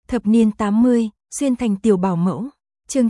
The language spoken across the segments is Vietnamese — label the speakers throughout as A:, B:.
A: Thập niên 80, xuyên thành tiểu bảo mẫu. Chương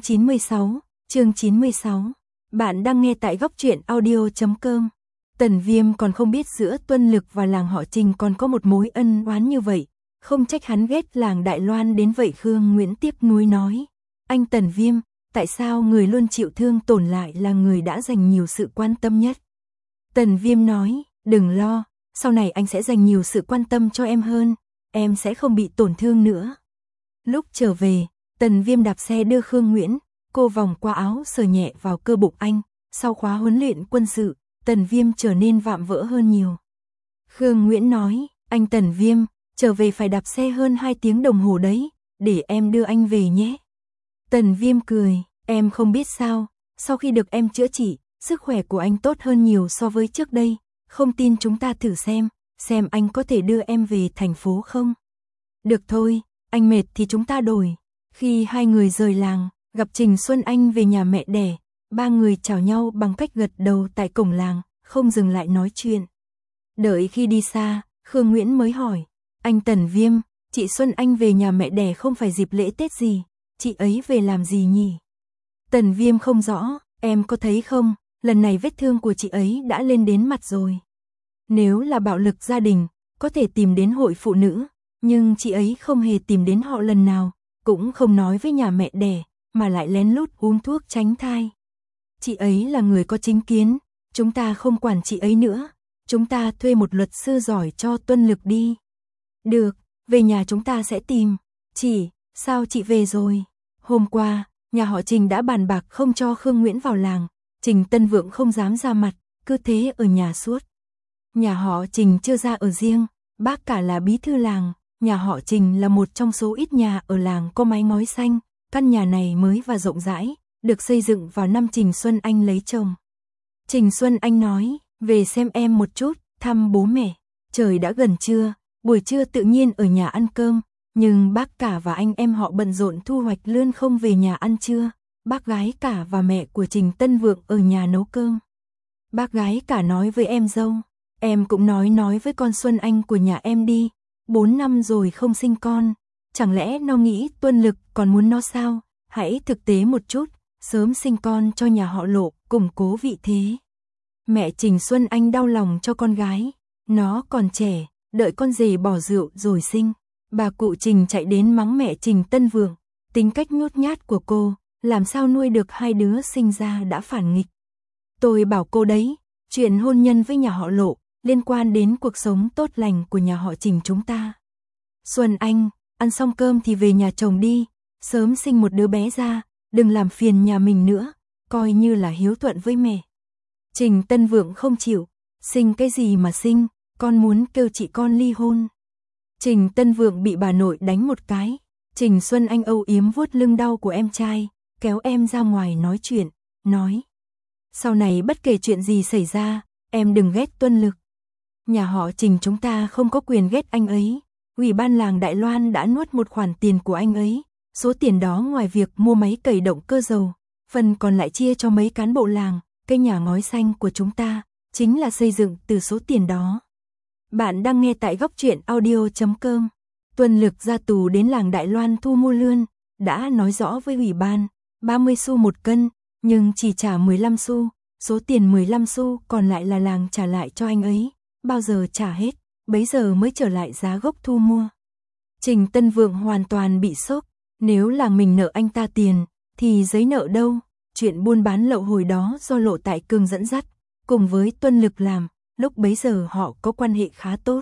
A: 96. Bạn đang nghe tại góc truyện audio.com. Tần Viêm còn không biết giữa Tuân Lực và làng họ Trình còn có một mối ân oán như vậy, không trách hắn ghét làng Đại Loan đến vậy. Khương Nguyễn tiếc nuối nói, anh Tần Viêm, tại sao người luôn chịu thương tổn lại là người đã dành nhiều sự quan tâm nhất? Tần Viêm nói, đừng lo, sau này anh sẽ dành nhiều sự quan tâm cho em hơn, em sẽ không bị tổn thương nữa. Lúc trở về, Tần Viêm đạp xe đưa Khương Nguyễn, cô vòng qua áo sờ nhẹ vào cơ bụng anh, sau khóa huấn luyện quân sự, Tần Viêm trở nên vạm vỡ hơn nhiều. Khương Nguyễn nói, anh Tần Viêm, trở về phải đạp xe hơn 2 tiếng đồng hồ đấy, để em đưa anh về nhé. Tần Viêm cười, em không biết sao, sau khi được em chữa trị, sức khỏe của anh tốt hơn nhiều so với trước đây, không tin chúng ta thử xem anh có thể đưa em về thành phố không? Được thôi, anh mệt thì chúng ta đổi. Khi hai người rời làng, gặp Trình Xuân Anh về nhà mẹ đẻ, ba người chào nhau bằng cách gật đầu tại cổng làng, không dừng lại nói chuyện. Đợi khi đi xa, Khương Nguyễn mới hỏi, anh Tần Viêm, chị Xuân Anh về nhà mẹ đẻ không phải dịp lễ Tết gì, chị ấy về làm gì nhỉ? Tần Viêm không rõ, em có thấy không, lần này vết thương của chị ấy đã lên đến mặt rồi. Nếu là bạo lực gia đình, có thể tìm đến hội phụ nữ, nhưng chị ấy không hề tìm đến họ lần nào, cũng không nói với nhà mẹ đẻ, mà lại lén lút uống thuốc tránh thai. Chị ấy là người có chính kiến, chúng ta không quản chị ấy nữa, chúng ta thuê một luật sư giỏi cho Tuân Lực đi. Được, về nhà chúng ta sẽ tìm. Chị, sao chị về rồi? Hôm qua, nhà họ Trình đã bàn bạc không cho Khương Nguyễn vào làng, Trình Tân Vượng không dám ra mặt, cứ thế ở nhà suốt. Nhà họ Trình chưa ra ở riêng, bác cả là bí thư làng, nhà họ Trình là một trong số ít nhà ở làng có mái ngói xanh, căn nhà này mới và rộng rãi, được xây dựng vào năm Trình Xuân Anh lấy chồng. Trình Xuân Anh nói, về xem em một chút, thăm bố mẹ, trời đã gần trưa, buổi trưa tự nhiên ở nhà ăn cơm, nhưng bác cả và anh em họ bận rộn thu hoạch lươn không về nhà ăn trưa, bác gái cả và mẹ của Trình Tân Vượng ở nhà nấu cơm. Bác gái cả nói với em dâu, em cũng nói với con Xuân Anh của nhà em đi, 4 năm rồi không sinh con, chẳng lẽ nó nghĩ Tuân Lực còn muốn nó sao, hãy thực tế một chút, sớm sinh con cho nhà họ Lộ, củng cố vị thế. Mẹ Trình Xuân Anh đau lòng cho con gái, nó còn trẻ, đợi con rể bỏ rượu rồi sinh. Bà cụ Trình chạy đến mắng mẹ Trình Tân Vượng, tính cách nhút nhát của cô, làm sao nuôi được 2 đứa sinh ra đã phản nghịch. Tôi bảo cô đấy, chuyện hôn nhân với nhà họ Lộ, liên quan đến cuộc sống tốt lành của nhà họ Trình chúng ta. Xuân Anh, ăn xong cơm thì về nhà chồng đi, sớm sinh một đứa bé ra, đừng làm phiền nhà mình nữa, coi như là hiếu thuận với mẹ. Trình Tân Vượng không chịu, sinh cái gì mà sinh, con muốn kêu chị con ly hôn. Trình Tân Vượng bị bà nội đánh một cái, Trình Xuân Anh âu yếm vuốt lưng đau của em trai, kéo em ra ngoài nói chuyện, nói. Sau này bất kể chuyện gì xảy ra, em đừng ghét Tuân Lực. Nhà họ Trình chúng ta không có quyền ghét anh ấy, Ủy ban làng Đại Loan đã nuốt một khoản tiền của anh ấy, số tiền đó ngoài việc mua máy cày động cơ dầu, phần còn lại chia cho mấy cán bộ làng, cái nhà ngói xanh của chúng ta, chính là xây dựng từ số tiền đó. Bạn đang nghe tại góc truyện audio.com. Tuân Lực ra tù đến làng Đại Loan thu mua lươn, đã nói rõ với ủy ban, 30 xu 1 cân, nhưng chỉ trả 15 xu, số tiền 15 xu còn lại là làng trả lại cho anh ấy, bao giờ trả hết, bấy giờ mới trở lại giá gốc thu mua. Trình Tân Vượng hoàn toàn bị sốc, nếu làng mình nợ anh ta tiền, thì giấy nợ đâu, chuyện buôn bán lậu hồi đó do Lộ Tại Cường dẫn dắt, cùng với Tuân Lực làm. Lúc bấy giờ họ có quan hệ khá tốt.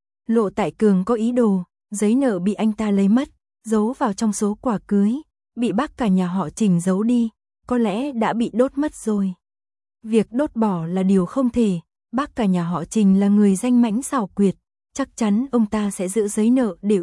A: Lộ Tại Cường có ý đồ, giấy nợ bị anh ta lấy mất, giấu vào trong số quà cưới, bị bác cả nhà họ Trình giấu đi, có lẽ đã bị đốt mất rồi. Việc đốt bỏ là điều không thể, bác cả nhà họ Trình là người danh mãnh xảo quyệt, chắc chắn ông ta sẽ giữ giấy nợ để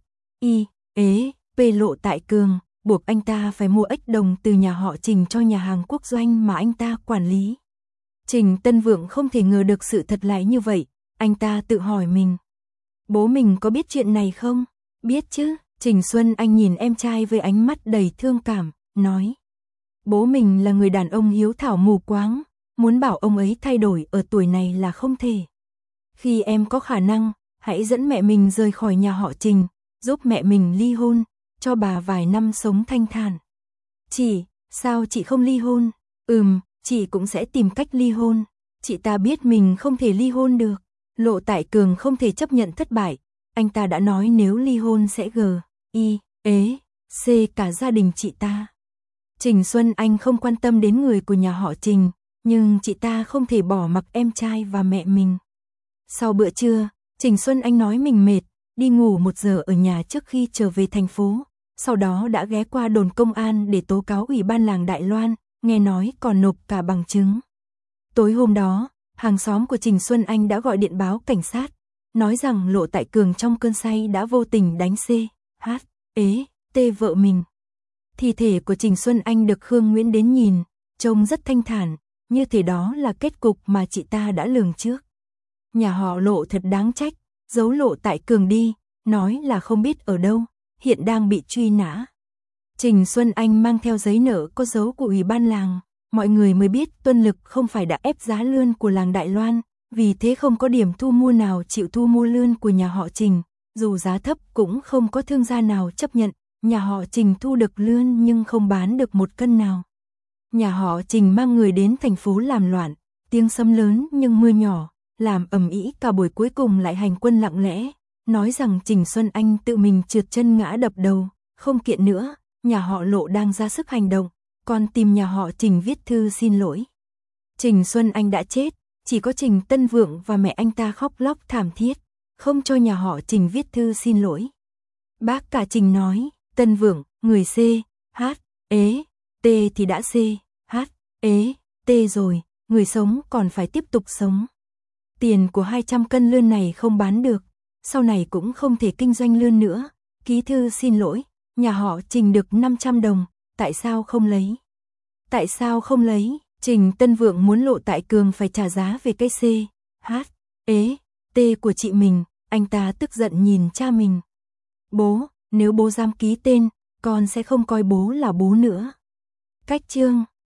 A: Lộ Tại Cường, buộc anh ta phải mua ếch đồng từ nhà họ Trình cho nhà hàng quốc doanh mà anh ta quản lý. Trình Tân Vượng không thể ngờ được sự thật lại như vậy, anh ta tự hỏi mình. Bố mình có biết chuyện này không? Biết chứ, Trình Xuân Anh nhìn em trai với ánh mắt đầy thương cảm, nói. Bố mình là người đàn ông hiếu thảo mù quáng, muốn bảo ông ấy thay đổi ở tuổi này là không thể. Khi em có khả năng, hãy dẫn mẹ mình rời khỏi nhà họ Trình, giúp mẹ mình ly hôn, cho bà vài năm sống thanh thản. Chị, sao chị không ly hôn? Chị cũng sẽ tìm cách ly hôn. Chị ta biết mình không thể ly hôn được. Lộ Tại Cường không thể chấp nhận thất bại. Anh ta đã nói nếu ly hôn sẽ C cả gia đình chị ta. Trình Xuân Anh không quan tâm đến người của nhà họ Trình, nhưng chị ta không thể bỏ mặc em trai và mẹ mình. Sau bữa trưa, Trình Xuân Anh nói mình mệt, đi ngủ 1 giờ ở nhà trước khi trở về thành phố, sau đó đã ghé qua đồn công an để tố cáo Ủy ban làng Đại Loan, nghe nói còn nộp cả bằng chứng. Tối hôm đó, hàng xóm của Trình Xuân Anh đã gọi điện báo cảnh sát, nói rằng Lộ Tại Cường trong cơn say đã vô tình đánh T vợ mình. Thi thể của Trình Xuân Anh được Khương Nguyễn đến nhìn, trông rất thanh thản, như thể đó là kết cục mà chị ta đã lường trước. Nhà họ Lộ thật đáng trách, giấu Lộ Tại Cường đi, nói là không biết ở đâu, hiện đang bị truy nã. Trình Xuân Anh mang theo giấy nợ có dấu của Ủy ban làng, mọi người mới biết Tuân Lực không phải đã ép giá lươn của làng Đại Loan, vì thế không có điểm thu mua nào chịu thu mua lươn của nhà họ Trình, dù giá thấp cũng không có thương gia nào chấp nhận. Nhà họ Trình thu được lươn nhưng không bán được 1 cân nào. Nhà họ Trình mang người đến thành phố làm loạn, tiếng sấm lớn nhưng mưa nhỏ, làm ầm ĩ cả buổi, cuối cùng lại hành quân lặng lẽ, nói rằng Trình Xuân Anh tự mình trượt chân ngã đập đầu, không kiện nữa, nhà họ Lộ đang ra sức hành động, còn tìm nhà họ Trình viết thư xin lỗi. Trình Xuân Anh đã chết, chỉ có Trình Tân Vượng và mẹ anh ta khóc lóc thảm thiết, không cho nhà họ Trình viết thư xin lỗi. Bác cả Trình nói, Tân Vượng, người T thì đã T rồi, người sống còn phải tiếp tục sống. Tiền của 200 cân lươn này không bán được, sau này cũng không thể kinh doanh lươn nữa. Ký thư xin lỗi, nhà họ Trình được 500 đồng, tại sao không lấy? Tại sao không lấy? Trình Tân Vượng muốn Lộ Tại Cường phải trả giá về cái T của chị mình, anh ta tức giận nhìn cha mình. Bố, nếu bố dám ký tên, con sẽ không coi bố là bố nữa. Cách chương